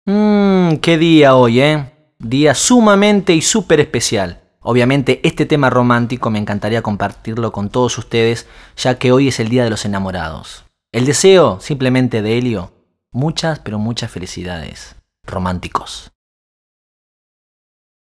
Qué día hoy, ¿eh? Día sumamente y súper especial. Obviamente este tema romántico me encantaría compartirlo con todos ustedes, ya que hoy es el Día de los Enamorados. El deseo simplemente de Helio, muchas pero muchas felicidades. Románticos.